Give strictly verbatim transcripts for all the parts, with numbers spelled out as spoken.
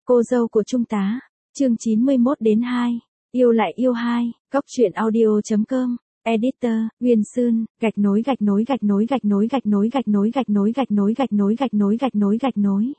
Cô dâu của Trung tá, chương chín mươi mốt đến hai, yêu lại yêu hai, góc truyện audio.com, editor, Nguyên Sơn, gạch nối gạch nối gạch nối gạch nối gạch nối gạch nối gạch nối gạch nối gạch nối gạch nối gạch nối gạch nối.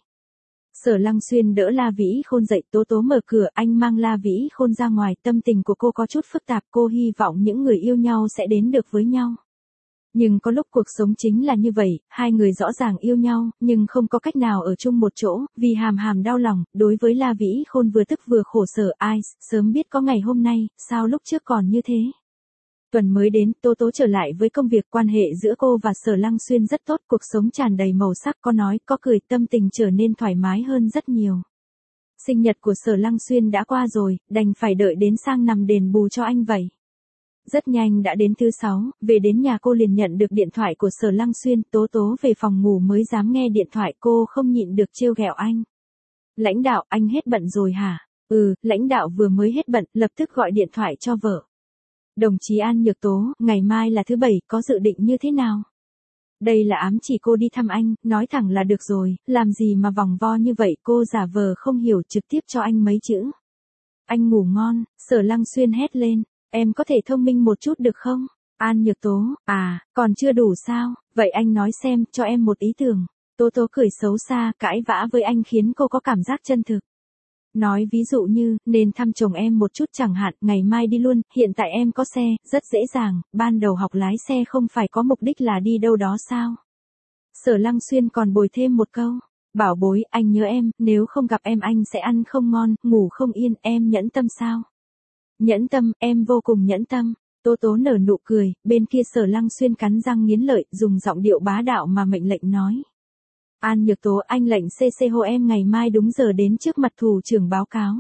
Sở Lăng Xuyên đỡ La Vĩ Khôn dậy, Tố Tố mở cửa, anh mang La Vĩ Khôn ra ngoài, tâm tình của cô có chút phức tạp, cô hy vọng những người yêu nhau sẽ đến được với nhau. Nhưng có lúc cuộc sống chính là như vậy, hai người rõ ràng yêu nhau, nhưng không có cách nào ở chung một chỗ, vì hàm hàm đau lòng, đối với La Vĩ Khôn vừa tức vừa khổ sở, ai, sớm biết có ngày hôm nay, sao lúc trước còn như thế. Tuần mới đến, Tố Tố trở lại với công việc, quan hệ giữa cô và Sở Lăng Xuyên rất tốt, cuộc sống tràn đầy màu sắc, có nói, có cười, tâm tình trở nên thoải mái hơn rất nhiều. Sinh nhật của Sở Lăng Xuyên đã qua rồi, đành phải đợi đến sang năm đền bù cho anh vậy. Rất nhanh đã đến thứ sáu, về đến nhà cô liền nhận được điện thoại của Sở Lăng Xuyên, Tố Tố về phòng ngủ mới dám nghe điện thoại, cô không nhịn được trêu ghẹo anh. Lãnh đạo, anh hết bận rồi hả? Ừ, lãnh đạo vừa mới hết bận, lập tức gọi điện thoại cho vợ. Đồng chí An Nhược Tố, ngày mai là thứ bảy, có dự định như thế nào? Đây là ám chỉ cô đi thăm anh, nói thẳng là được rồi, làm gì mà vòng vo như vậy, cô giả vờ không hiểu, trực tiếp cho anh mấy chữ. Anh ngủ ngon, Sở Lăng Xuyên hét lên, em có thể thông minh một chút được không? An Nhược Tố, à, còn chưa đủ sao, vậy anh nói xem, cho em một ý tưởng. Tố Tố cười xấu xa, cãi vã với anh khiến cô có cảm giác chân thực. Nói ví dụ như, nên thăm chồng em một chút chẳng hạn, ngày mai đi luôn, hiện tại em có xe, rất dễ dàng, ban đầu học lái xe không phải có mục đích là đi đâu đó sao? Sở Lăng Xuyên còn bồi thêm một câu, bảo bối, anh nhớ em, nếu không gặp em anh sẽ ăn không ngon, ngủ không yên, em nhẫn tâm sao? Nhẫn tâm, em vô cùng nhẫn tâm. Tố Tố nở nụ cười, bên kia Sở Lăng Xuyên cắn răng nghiến lợi, dùng giọng điệu bá đạo mà mệnh lệnh nói. An Nhược Tố, anh lệnh xê xê hô em ngày mai đúng giờ đến trước mặt thủ trưởng báo cáo.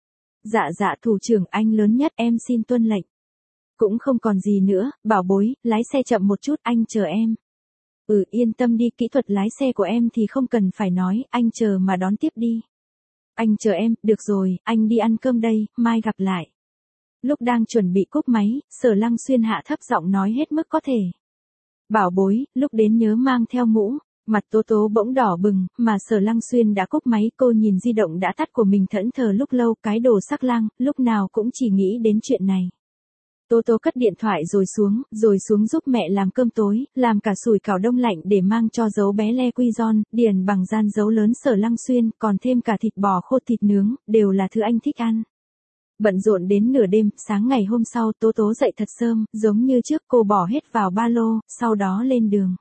Dạ dạ thủ trưởng, anh lớn nhất, em xin tuân lệnh. Cũng không còn gì nữa, bảo bối, lái xe chậm một chút, anh chờ em. Ừ, yên tâm đi, kỹ thuật lái xe của em thì không cần phải nói, anh chờ mà đón tiếp đi. Anh chờ em, được rồi, anh đi ăn cơm đây, mai gặp lại. Lúc đang chuẩn bị cúp máy, Sở Lăng Xuyên hạ thấp giọng nói hết mức có thể. Bảo bối, lúc đến nhớ mang theo mũ. Mặt Tố Tố bỗng đỏ bừng, mà Sở Lăng Xuyên đã cúp máy, cô nhìn di động đã tắt của mình thẫn thờ lúc lâu, cái đồ sắc lang, lúc nào cũng chỉ nghĩ đến chuyện này. Tố Tố cất điện thoại rồi xuống, rồi xuống giúp mẹ làm cơm tối, làm cả sủi cảo đông lạnh để mang cho dấu bé Le Quy Giòn, điền bằng gian dấu lớn Sở Lăng Xuyên, còn thêm cả thịt bò khô, thịt nướng, đều là thứ anh thích ăn. Bận rộn đến nửa đêm, sáng ngày hôm sau Tố Tố dậy thật sớm, giống như trước cô bỏ hết vào ba lô, sau đó lên đường.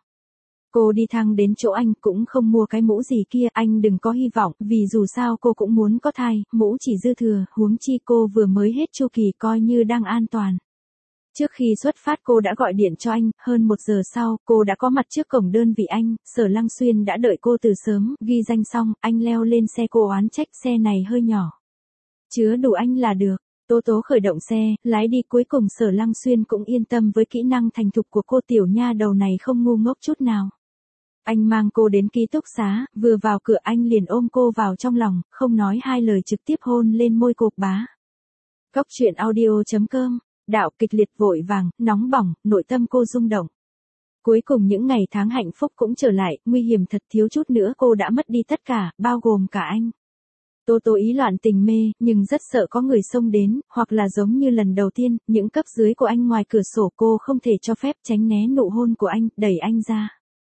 Cô đi thang đến chỗ anh, cũng không mua cái mũ gì kia, anh đừng có hy vọng, vì dù sao cô cũng muốn có thai, mũ chỉ dư thừa, huống chi cô vừa mới hết chu kỳ coi như đang an toàn. Trước khi xuất phát cô đã gọi điện cho anh, hơn một giờ sau, cô đã có mặt trước cổng đơn vị anh, Sở Lăng Xuyên đã đợi cô từ sớm, ghi danh xong, anh leo lên xe, cô oán trách xe này hơi nhỏ. Chứa đủ anh là được. Tố Tố khởi động xe, lái đi, cuối cùng Sở Lăng Xuyên cũng yên tâm với kỹ năng thành thục của cô, tiểu nha đầu này không ngu ngốc chút nào. Anh mang cô đến ký túc xá, vừa vào cửa anh liền ôm cô vào trong lòng, không nói hai lời trực tiếp hôn lên môi cô, bá. Góc truyện audio.com, đạo kịch liệt vội vàng, nóng bỏng, nội tâm cô rung động. Cuối cùng những ngày tháng hạnh phúc cũng trở lại, nguy hiểm thật, thiếu chút nữa cô đã mất đi tất cả, bao gồm cả anh. Tố Tố ý loạn tình mê, nhưng rất sợ có người xông đến, hoặc là giống như lần đầu tiên, những cấp dưới của anh ngoài cửa sổ, cô không thể cho phép, tránh né nụ hôn của anh, đẩy anh ra.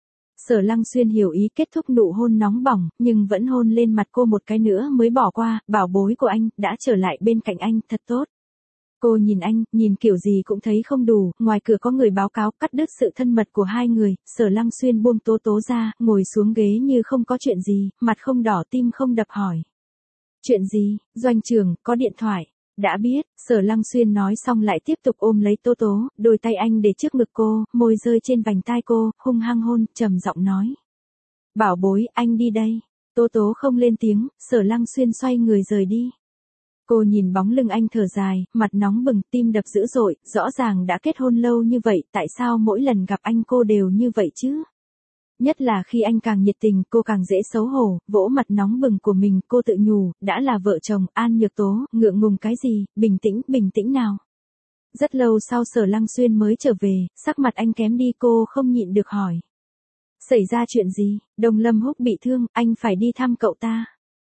Sở Lăng Xuyên hiểu ý, kết thúc nụ hôn nóng bỏng, nhưng vẫn hôn lên mặt cô một cái nữa mới bỏ qua, bảo bối của anh, đã trở lại bên cạnh anh, thật tốt. Cô nhìn anh, nhìn kiểu gì cũng thấy không đủ, ngoài cửa có người báo cáo, cắt đứt sự thân mật của hai người, Sở Lăng Xuyên buông Tố Tố ra, ngồi xuống ghế như không có chuyện gì, mặt không đỏ tim không đập hỏi. Chuyện gì, Doanh trưởng, có điện thoại. Đã biết, Sở Lăng Xuyên nói xong lại tiếp tục ôm lấy Tố Tố, đôi tay anh để trước ngực cô, môi rơi trên vành tai cô, hung hăng hôn, trầm giọng nói. Bảo bối, anh đi đây. Tố Tố không lên tiếng, Sở Lăng Xuyên xoay người rời đi. Cô nhìn bóng lưng anh thở dài, mặt nóng bừng, tim đập dữ dội, rõ ràng đã kết hôn lâu như vậy, tại sao mỗi lần gặp anh cô đều như vậy chứ? Nhất là khi anh càng nhiệt tình, cô càng dễ xấu hổ, vỗ mặt nóng bừng của mình, cô tự nhủ, đã là vợ chồng, An Nhược Tố, ngượng ngùng cái gì, bình tĩnh, bình tĩnh nào. Rất lâu sau Sở Lăng Xuyên mới trở về, sắc mặt anh kém đi, cô không nhịn được hỏi. Xảy ra chuyện gì, Đồng Lâm Húc bị thương, anh phải đi thăm cậu ta.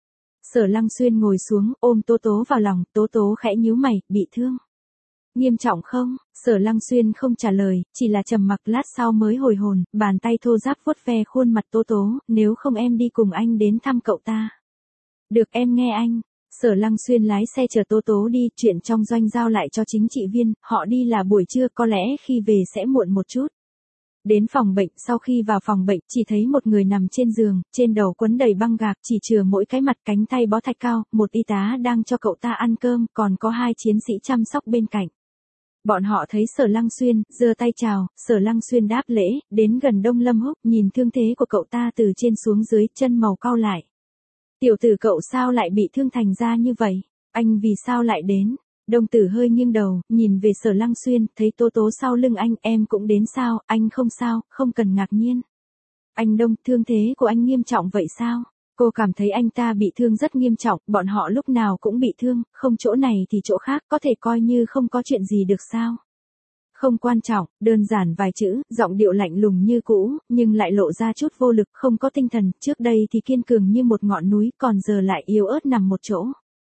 Sở Lăng Xuyên ngồi xuống, ôm Tố Tố vào lòng, Tố Tố khẽ nhíu mày, bị thương. Nghiêm trọng không? Sở Lăng Xuyên không trả lời, chỉ là trầm mặc lát sau mới hồi hồn, bàn tay thô ráp vuốt ve khuôn mặt Tố Tố, nếu không em đi cùng anh đến thăm cậu ta. Được, em nghe anh. Sở Lăng Xuyên lái xe chở Tố Tố đi, chuyện trong doanh giao lại cho chính trị viên, họ đi là buổi trưa, có lẽ khi về sẽ muộn một chút. Đến phòng bệnh, sau khi vào phòng bệnh, chỉ thấy một người nằm trên giường, trên đầu quấn đầy băng gạc, chỉ chừa mỗi cái mặt, cánh tay bó thạch cao, một y tá đang cho cậu ta ăn cơm, còn có hai chiến sĩ chăm sóc bên cạnh. Bọn họ thấy Sở Lăng Xuyên, giơ tay chào, Sở Lăng Xuyên đáp lễ, đến gần Đông Lâm Húc, nhìn thương thế của cậu ta từ trên xuống dưới, chân màu cau lại. Tiểu tử cậu sao lại bị thương thành ra như vậy? Anh vì sao lại đến? Đông Tử hơi nghiêng đầu, nhìn về Sở Lăng Xuyên, thấy Tố Tố sau lưng anh, em cũng đến sao, anh không sao, không cần ngạc nhiên. Anh Đông, thương thế của anh nghiêm trọng vậy sao? Cô cảm thấy anh ta bị thương rất nghiêm trọng, bọn họ lúc nào cũng bị thương, không chỗ này thì chỗ khác, có thể coi như không có chuyện gì được sao? Không quan trọng, đơn giản vài chữ, giọng điệu lạnh lùng như cũ, nhưng lại lộ ra chút vô lực, không có tinh thần, trước đây thì kiên cường như một ngọn núi, còn giờ lại yếu ớt nằm một chỗ.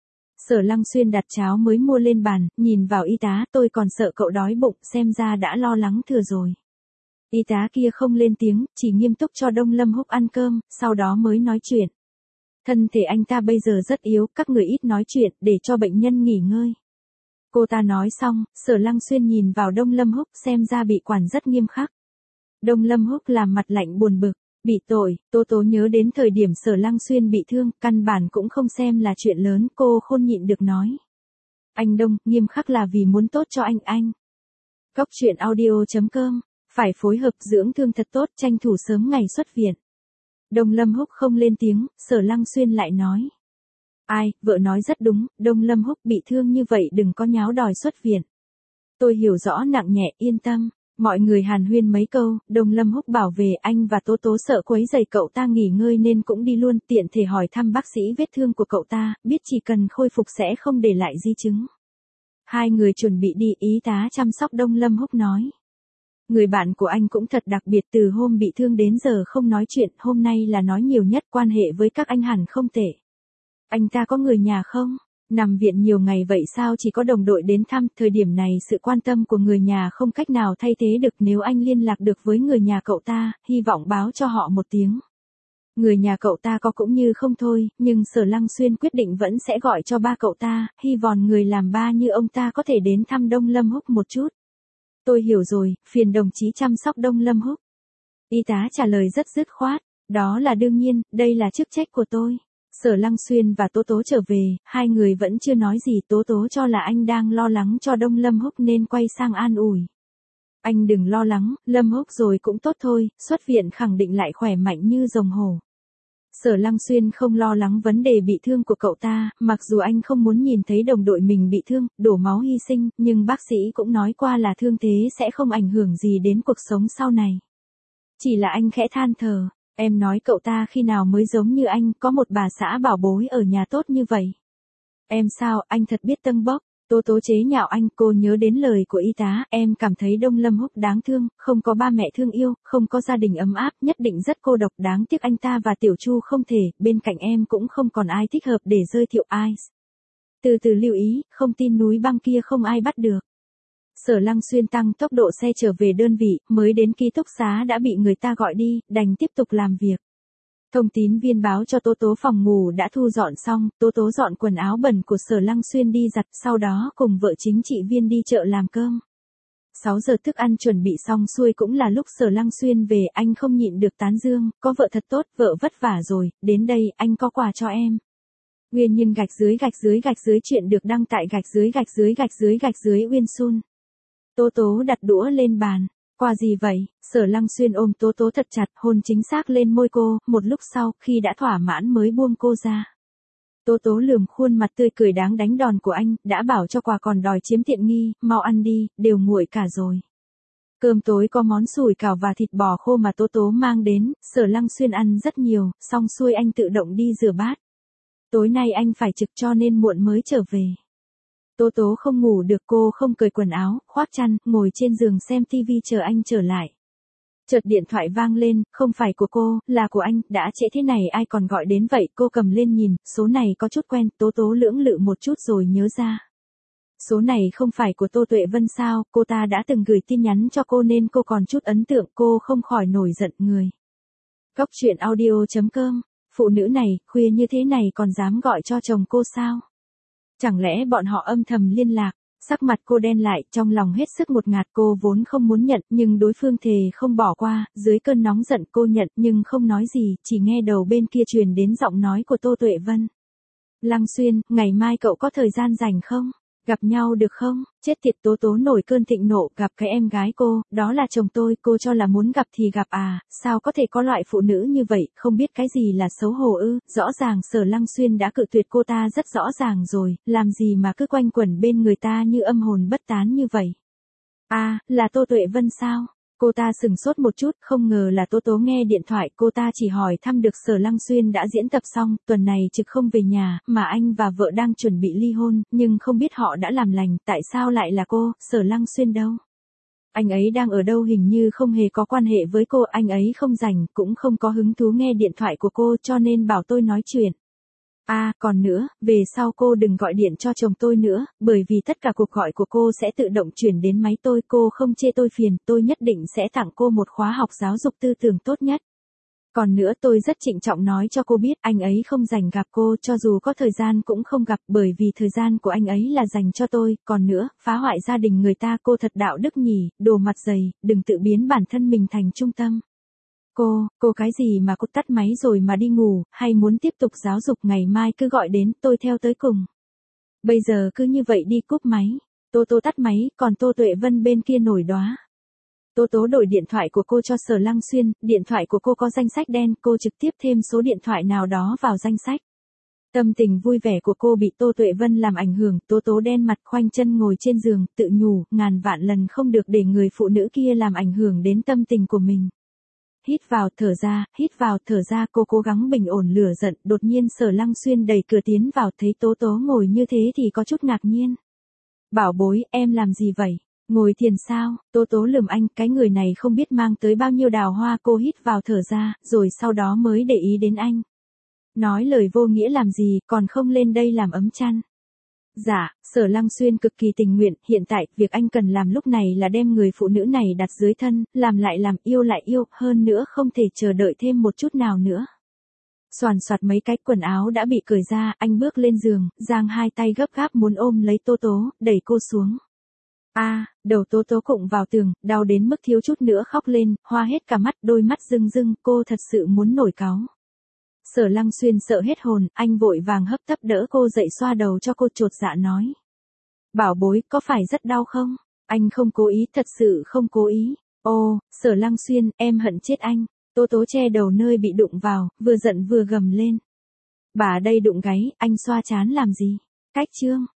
Sở Lăng Xuyên đặt cháo mới mua lên bàn, nhìn vào y tá, tôi còn sợ cậu đói bụng, xem ra đã lo lắng thừa rồi. Y tá kia không lên tiếng, chỉ nghiêm túc cho Đông Lâm Húc ăn cơm, sau đó mới nói chuyện. Thân thể anh ta bây giờ rất yếu, các người ít nói chuyện, để cho bệnh nhân nghỉ ngơi. Cô ta nói xong, Sở Lăng Xuyên nhìn vào Đông Lâm Húc, xem ra bị quản rất nghiêm khắc. Đông Lâm Húc làm mặt lạnh buồn bực, bị tội, Tố Tố nhớ đến thời điểm Sở Lăng Xuyên bị thương, căn bản cũng không xem là chuyện lớn, cô khôn nhịn được nói. Anh Đông, nghiêm khắc là vì muốn tốt cho anh anh. Cóc truyện audio chấm com, phải phối hợp dưỡng thương thật tốt, tranh thủ sớm ngày xuất viện. Đông Lâm Húc không lên tiếng, Sở Lăng Xuyên lại nói. Ai, vợ nói rất đúng, Đông Lâm Húc bị thương như vậy đừng có nháo đòi xuất viện. Tôi hiểu rõ nặng nhẹ, yên tâm. Mọi người hàn huyên mấy câu, Đông Lâm Húc bảo về anh và Tố Tố sợ quấy rầy cậu ta nghỉ ngơi nên cũng đi luôn, tiện thể hỏi thăm bác sĩ vết thương của cậu ta, biết chỉ cần khôi phục sẽ không để lại di chứng. Hai người chuẩn bị đi, y tá chăm sóc Đông Lâm Húc nói. Người bạn của anh cũng thật đặc biệt, từ hôm bị thương đến giờ không nói chuyện, hôm nay là nói nhiều nhất, quan hệ với các anh hẳn không tệ. Anh ta có người nhà không? Nằm viện nhiều ngày vậy sao chỉ có đồng đội đến thăm, thời điểm này sự quan tâm của người nhà không cách nào thay thế được, nếu anh liên lạc được với người nhà cậu ta, hy vọng báo cho họ một tiếng. Người nhà cậu ta có cũng như không thôi, nhưng Sở Lăng Xuyên quyết định vẫn sẽ gọi cho ba cậu ta, hy vọng người làm ba như ông ta có thể đến thăm Đông Lâm Húc một chút. Tôi hiểu rồi, phiền đồng chí chăm sóc Đông Lâm Húc. Y tá trả lời rất dứt khoát, đó là đương nhiên, đây là chức trách của tôi. Sở Lăng Xuyên và Tố Tố trở về, hai người vẫn chưa nói gì, Tố Tố cho là anh đang lo lắng cho Đông Lâm Húc nên quay sang an ủi. Anh đừng lo lắng, Lâm Húc rồi cũng tốt thôi, xuất viện khẳng định lại khỏe mạnh như rồng hổ. Sở Lăng Xuyên không lo lắng vấn đề bị thương của cậu ta, mặc dù anh không muốn nhìn thấy đồng đội mình bị thương, đổ máu hy sinh, nhưng bác sĩ cũng nói qua là thương thế sẽ không ảnh hưởng gì đến cuộc sống sau này. Chỉ là anh khẽ than thở. Em nói cậu ta khi nào mới giống như anh, có một bà xã bảo bối ở nhà tốt như vậy. Em sao, anh thật biết tâng bốc. Tố Tố chế nhạo anh, cô nhớ đến lời của y tá, em cảm thấy Đông Lâm Húc đáng thương, không có ba mẹ thương yêu, không có gia đình ấm áp, nhất định rất cô độc, đáng tiếc anh ta và Tiểu Chu không thể, bên cạnh em cũng không còn ai thích hợp để giới thiệu ai. Từ từ lưu ý, không tin núi băng kia không ai bắt được. Sở Lăng Xuyên tăng tốc độ xe trở về đơn vị, mới đến ký túc xá đã bị người ta gọi đi, đành tiếp tục làm việc. Thông tín viên báo cho Tố Tố phòng ngủ đã thu dọn xong, Tố Tố dọn quần áo bẩn của Sở Lăng Xuyên đi giặt, sau đó cùng vợ chính trị viên đi chợ làm cơm. sáu giờ thức ăn chuẩn bị xong xuôi cũng là lúc Sở Lăng Xuyên về, anh không nhịn được tán dương, có vợ thật tốt, vợ vất vả rồi, đến đây, anh có quà cho em. Nguyên nhân gạch dưới gạch dưới gạch dưới chuyện được đăng tại gạch dưới gạch dưới gạch dưới gạch dưới Uyên Sun. Tố Tố đặt đũa lên bàn. Quà gì vậy? Sở Lăng Xuyên ôm Tố Tố thật chặt, hôn chính xác lên môi cô, một lúc sau, khi đã thỏa mãn mới buông cô ra. Tố Tố lườm khuôn mặt tươi cười đáng đánh đòn của anh, đã bảo cho quà còn đòi chiếm tiện nghi, mau ăn đi, đều nguội cả rồi. Cơm tối có món sủi cảo và thịt bò khô mà Tố Tố mang đến, Sở Lăng Xuyên ăn rất nhiều, xong xuôi anh tự động đi rửa bát. Tối nay anh phải trực cho nên muộn mới trở về. Tố Tố không ngủ được, cô không cởi quần áo, khoác chăn, ngồi trên giường xem tivi chờ anh trở lại. Chợt điện thoại vang lên, không phải của cô, là của anh, đã trễ thế này ai còn gọi đến vậy, cô cầm lên nhìn, số này có chút quen, Tố Tố lưỡng lự một chút rồi nhớ ra. Số này không phải của Tô Tuệ Vân sao, cô ta đã từng gửi tin nhắn cho cô nên cô còn chút ấn tượng, cô không khỏi nổi giận người. Cốc truyện audio chấm com, phụ nữ này, khuya như thế này còn dám gọi cho chồng cô sao? Chẳng lẽ bọn họ âm thầm liên lạc? Sắc mặt cô đen lại, trong lòng hết sức ngột ngạt, cô vốn không muốn nhận, nhưng đối phương thề không bỏ qua, dưới cơn nóng giận cô nhận nhưng không nói gì, chỉ nghe đầu bên kia truyền đến giọng nói của Tô Tuệ Vân. Lăng Xuyên, ngày mai cậu có thời gian rảnh không? Gặp nhau được không? Chết tiệt, Tố Tố nổi cơn thịnh nộ, gặp cái em gái cô, đó là chồng tôi, cô cho là muốn gặp thì gặp à, sao có thể có loại phụ nữ như vậy, không biết cái gì là xấu hổ ư, rõ ràng Sở Lăng Xuyên đã cự tuyệt cô ta rất rõ ràng rồi, làm gì mà cứ quanh quẩn bên người ta như âm hồn bất tán như vậy. À, là Tô Tuệ Vân sao? Cô ta sừng sốt một chút, không ngờ là Tố Tố nghe điện thoại, cô ta chỉ hỏi thăm được Sở Lăng Xuyên đã diễn tập xong, tuần này trực không về nhà, mà anh và vợ đang chuẩn bị ly hôn, nhưng không biết họ đã làm lành, tại sao lại là cô, Sở Lăng Xuyên đâu? Anh ấy đang ở đâu, hình như không hề có quan hệ với cô, anh ấy không rảnh, cũng không có hứng thú nghe điện thoại của cô cho nên bảo tôi nói chuyện. À, còn nữa, về sau cô đừng gọi điện cho chồng tôi nữa, bởi vì tất cả cuộc gọi của cô sẽ tự động chuyển đến máy tôi, cô không chê tôi phiền, tôi nhất định sẽ tặng cô một khóa học giáo dục tư tưởng tốt nhất. Còn nữa tôi rất trịnh trọng nói cho cô biết, anh ấy không dành gặp cô, cho dù có thời gian cũng không gặp, bởi vì thời gian của anh ấy là dành cho tôi, còn nữa, phá hoại gia đình người ta cô thật đạo đức nhỉ, đồ mặt dày, đừng tự biến bản thân mình thành trung tâm. Cô, cô cái gì mà cô tắt máy rồi mà đi ngủ, hay muốn tiếp tục giáo dục, ngày mai cứ gọi đến, tôi theo tới cùng. Bây giờ cứ như vậy đi, cúp máy. Tố Tố tắt máy, còn Tô Tuệ Vân bên kia nổi đoá. Tố Tố đổi điện thoại của cô cho Sở Lăng Xuyên, điện thoại của cô có danh sách đen, cô trực tiếp thêm số điện thoại nào đó vào danh sách. Tâm tình vui vẻ của cô bị Tô Tuệ Vân làm ảnh hưởng, Tố Tố đen mặt khoanh chân ngồi trên giường, tự nhủ, ngàn vạn lần không được để người phụ nữ kia làm ảnh hưởng đến tâm tình của mình. Hít vào, thở ra, hít vào, thở ra, cô cố gắng bình ổn lửa giận, đột nhiên Sở Lăng Xuyên đẩy cửa tiến vào, thấy Tố Tố ngồi như thế thì có chút ngạc nhiên. Bảo bối, em làm gì vậy? Ngồi thiền sao? Tố Tố lườm anh, cái người này không biết mang tới bao nhiêu đào hoa, cô hít vào thở ra, rồi sau đó mới để ý đến anh. Nói lời vô nghĩa làm gì, còn không lên đây làm ấm chăn. Dạ, Sở Lăng Xuyên cực kỳ tình nguyện, hiện tại, việc anh cần làm lúc này là đem người phụ nữ này đặt dưới thân, làm lại làm, yêu lại yêu, hơn nữa không thể chờ đợi thêm một chút nào nữa. Xoàn xoạt mấy cái quần áo đã bị cởi ra, anh bước lên giường, giang hai tay gấp gáp muốn ôm lấy Tố Tố, đẩy cô xuống. A, à, đầu Tố Tố cụng vào tường, đau đến mức thiếu chút nữa khóc lên, hoa hết cả mắt, đôi mắt rưng rưng, cô thật sự muốn nổi cáu. Sở Lăng Xuyên sợ hết hồn, anh vội vàng hấp tấp đỡ cô dậy, xoa đầu cho cô, chột dạ nói. Bảo bối, có phải rất đau không? Anh không cố ý, thật sự không cố ý. Ô, Sở Lăng Xuyên, em hận chết anh. Tố Tố che đầu nơi bị đụng vào, vừa giận vừa gầm lên. Bà đây đụng gáy, anh xoa chán làm gì? Cách chương.